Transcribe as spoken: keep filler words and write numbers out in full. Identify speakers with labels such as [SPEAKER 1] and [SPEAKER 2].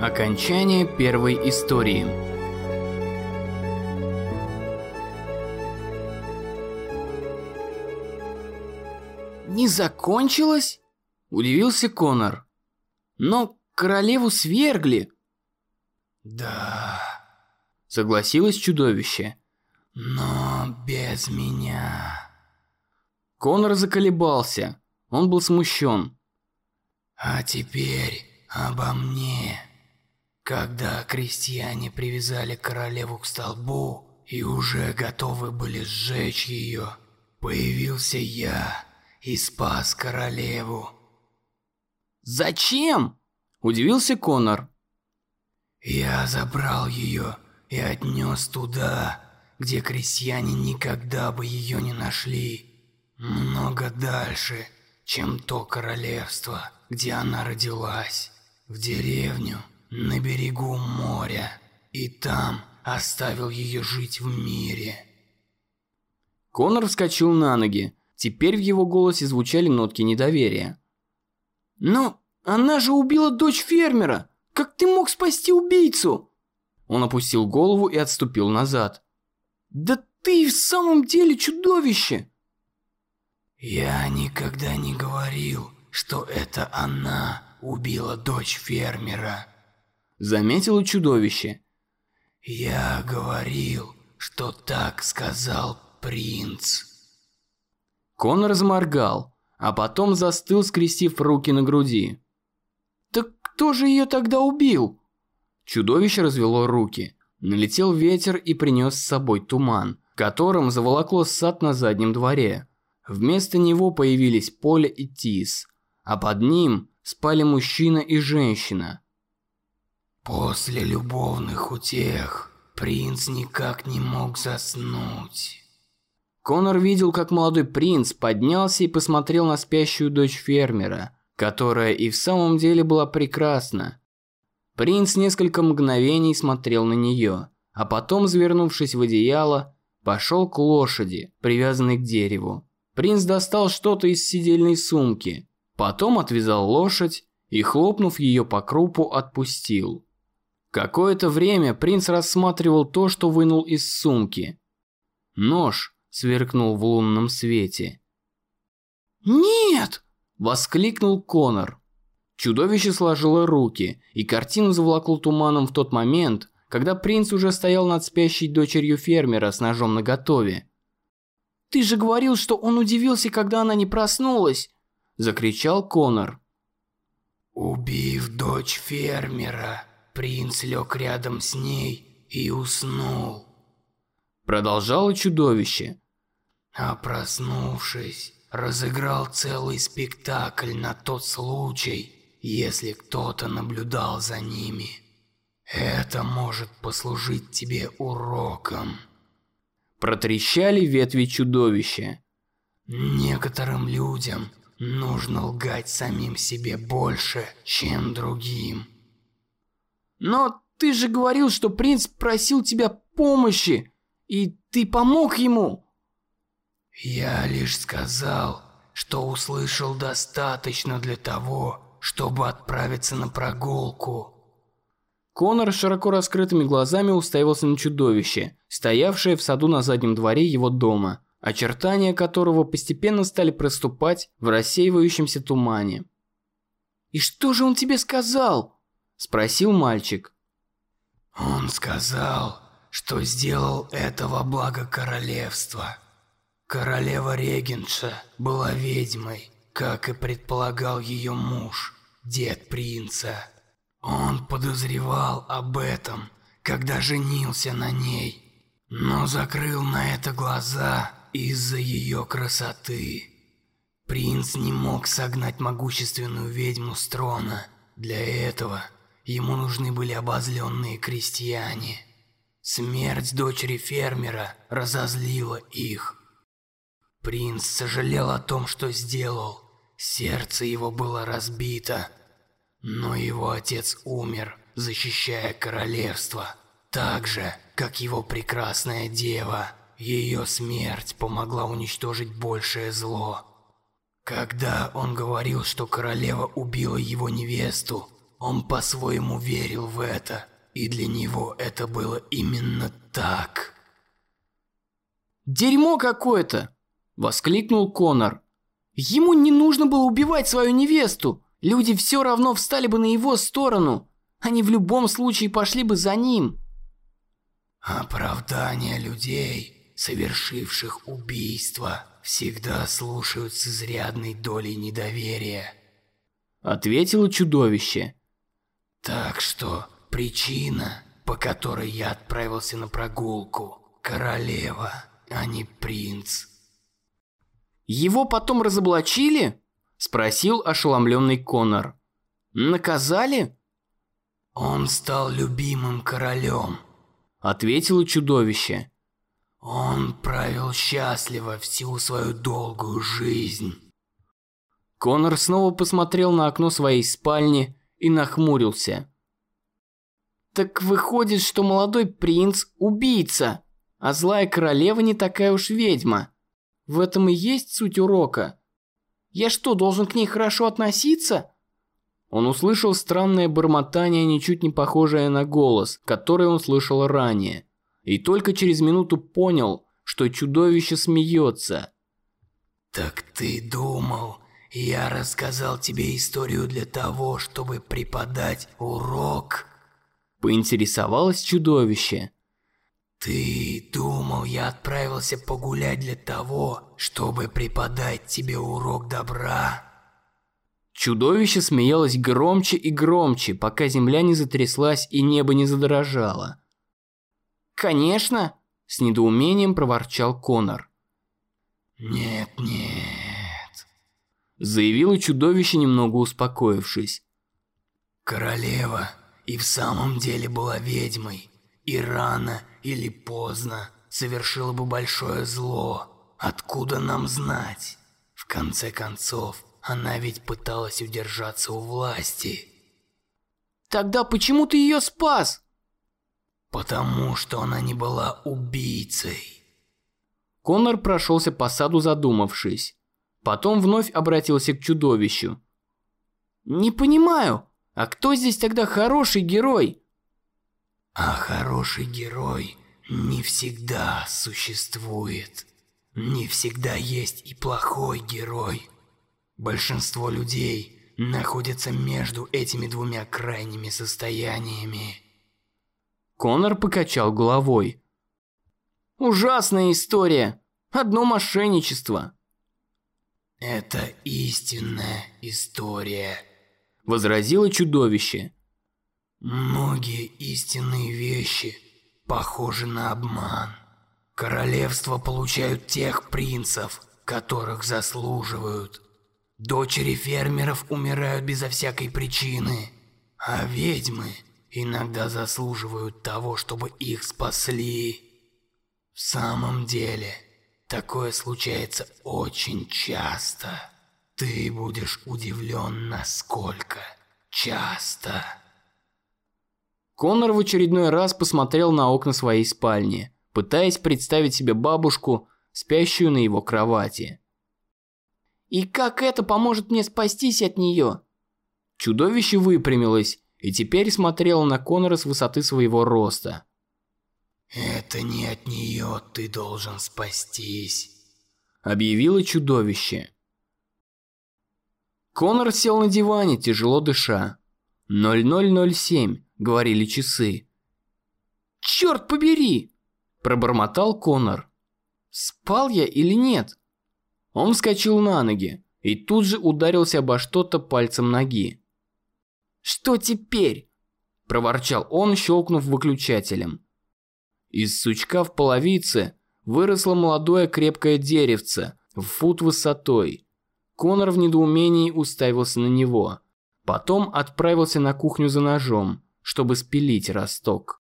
[SPEAKER 1] Окончание первой истории. «Не закончилось?» – удивился Конор. «Но королеву свергли».
[SPEAKER 2] «Да»,
[SPEAKER 1] – согласилось чудовище.
[SPEAKER 2] «Но без меня».
[SPEAKER 1] Конор заколебался. Он был смущен.
[SPEAKER 2] «А теперь обо мне. Когда крестьяне привязали королеву к столбу и уже готовы были сжечь ее, появился я и спас королеву».
[SPEAKER 1] «Зачем?» – удивился Конор.
[SPEAKER 2] «Я забрал ее и отнес туда, где крестьяне никогда бы ее не нашли. Много дальше, чем то королевство, где она родилась, в деревню на берегу моря, и там оставил ее жить в мире».
[SPEAKER 1] Конор вскочил на ноги. Теперь в его голосе звучали нотки недоверия. «Но она же убила дочь фермера! Как ты мог спасти убийцу?» Он опустил голову и отступил назад. «Да ты в самом деле чудовище!»
[SPEAKER 2] «Я никогда не говорил, что это она убила дочь фермера», —
[SPEAKER 1] заметило чудовище.
[SPEAKER 2] «Я говорил, что так сказал принц».
[SPEAKER 1] Конор заморгал, а потом застыл, скрестив руки на груди. «Так кто же ее тогда убил?» Чудовище развело руки. Налетел ветер и принес с собой туман, которым заволокло сад на заднем дворе. Вместо него появились Поле и Тис, а под ним спали мужчина и женщина.
[SPEAKER 2] После любовных утех принц никак не мог заснуть.
[SPEAKER 1] Конор видел, как молодой принц поднялся и посмотрел на спящую дочь фермера, которая и в самом деле была прекрасна. Принц несколько мгновений смотрел на нее, а потом, завернувшись в одеяло, пошел к лошади, привязанной к дереву. Принц достал что-то из сидельной сумки, потом отвязал лошадь и, хлопнув ее по крупу, отпустил. Какое-то время принц рассматривал то, что вынул из сумки. Нож сверкнул в лунном свете.
[SPEAKER 2] «Нет!»
[SPEAKER 1] – воскликнул Конор. Чудовище сложило руки, и картину заволокло туманом в тот момент, когда принц уже стоял над спящей дочерью фермера с ножом наготове.
[SPEAKER 2] «Ты же говорил, что он удивился, когда она не проснулась!» –
[SPEAKER 1] закричал Конор.
[SPEAKER 2] «Убив дочь фермера, принц лег рядом с ней и уснул», –
[SPEAKER 1] продолжало чудовище.
[SPEAKER 2] «А проснувшись, разыграл целый спектакль на тот случай, если кто-то наблюдал за ними. Это может послужить тебе уроком».
[SPEAKER 1] Протрещали ветви чудовища.
[SPEAKER 2] «Некоторым людям нужно лгать самим себе больше, чем другим».
[SPEAKER 1] «Но ты же говорил, что принц просил тебя помощи, и ты помог ему».
[SPEAKER 2] «Я лишь сказал, что услышал достаточно для того, чтобы отправиться на прогулку».
[SPEAKER 1] Конор широко раскрытыми глазами уставился на чудовище, стоявшее в саду на заднем дворе его дома, очертания которого постепенно стали проступать в рассеивающемся тумане. «И что же он тебе сказал?» – спросил мальчик.
[SPEAKER 2] «Он сказал, что сделал это во благо королевства. Королева-регентша была ведьмой, как и предполагал ее муж, дед принца. Он подозревал об этом, когда женился на ней, но закрыл на это глаза из-за ее красоты. Принц не мог согнать могущественную ведьму с трона. Для этого ему нужны были обозленные крестьяне. Смерть дочери фермера разозлила их. Принц сожалел о том, что сделал. Сердце его было разбито. Но его отец умер, защищая королевство. Так же, как его прекрасная дева. Ее смерть помогла уничтожить большее зло. Когда он говорил, что королева убила его невесту, Он по-своему верил в это, и для него это было именно так.
[SPEAKER 1] «Дерьмо какое-то!» – воскликнул Конор. «Ему не нужно было убивать свою невесту. Люди все равно встали бы на его сторону. Они в любом случае пошли бы за ним».
[SPEAKER 2] Оправдания людей, совершивших убийство, всегда слушают с изрядной долей недоверия,
[SPEAKER 1] ответило чудовище.
[SPEAKER 2] Так что причина, по которой я отправился на прогулку, королева, а не принц.
[SPEAKER 1] «Его потом разоблачили?» – спросил ошеломленный Конор. «Наказали?»
[SPEAKER 2] «Он стал любимым королем», –
[SPEAKER 1] ответило чудовище.
[SPEAKER 2] «Он правил счастливо всю свою долгую жизнь».
[SPEAKER 1] Конор снова посмотрел на окно своей спальни и нахмурился. «Так выходит, что молодой принц – убийца, а злая королева не такая уж ведьма. В этом и есть суть урока. Я что, должен к ней хорошо относиться?» Он услышал странное бормотание, ничуть не похожее на голос, который он слышал ранее, и только через минуту понял, что чудовище смеется.
[SPEAKER 2] «Так ты думал, я рассказал тебе историю для того, чтобы преподать урок?»
[SPEAKER 1] Поинтересовалось чудовище.
[SPEAKER 2] «Ты думал, я отправился погулять для того, чтобы преподать тебе урок добра?»
[SPEAKER 1] Чудовище смеялось громче и громче, пока земля не затряслась и небо не задрожало. «Конечно!» – с недоумением проворчал Конор.
[SPEAKER 2] «Нет, нет»,
[SPEAKER 1] – заявило чудовище, немного успокоившись.
[SPEAKER 2] «Королева и в самом деле была ведьмой, и рано или поздно совершила бы большое зло. Откуда нам знать? В конце концов, она ведь пыталась удержаться у власти».
[SPEAKER 1] «Тогда почему ты ее спас?»
[SPEAKER 2] «Потому что она не была убийцей».
[SPEAKER 1] Конор прошелся по саду, задумавшись. Потом вновь обратился к чудовищу. «Не понимаю, а кто здесь тогда хороший герой?»
[SPEAKER 2] «А хороший герой не всегда существует. Не всегда есть и плохой герой. Большинство людей находятся между этими двумя крайними состояниями».
[SPEAKER 1] Конор покачал головой. «Ужасная история. Одно мошенничество».
[SPEAKER 2] «Это истинная история»,
[SPEAKER 1] – возразило чудовище.
[SPEAKER 2] «Многие истинные вещи похожи на обман. Королевства получают тех принцев, которых заслуживают. Дочери фермеров умирают безо всякой причины, а ведьмы иногда заслуживают того, чтобы их спасли. В самом деле, такое случается очень часто. Ты будешь удивлен, насколько часто».
[SPEAKER 1] Конор в очередной раз посмотрел на окна своей спальни, пытаясь представить себе бабушку, спящую на его кровати. «И как это поможет мне спастись от нее?» Чудовище выпрямилось и теперь смотрело на Конора с высоты своего роста.
[SPEAKER 2] «Это не от нее ты должен спастись»,
[SPEAKER 1] – объявило чудовище. Конор сел на диване, тяжело дыша. ноль ноль ноль семь, говорили часы. «Черт побери!» – пробормотал Конор. «Спал я или нет?» Он вскочил на ноги и тут же ударился обо что-то пальцем ноги. «Что теперь?» – проворчал он, щелкнув выключателем. Из сучка в половице выросло молодое крепкое деревце в фут высотой. Конор в недоумении уставился на него. Потом отправился на кухню за ножом, чтобы спилить росток.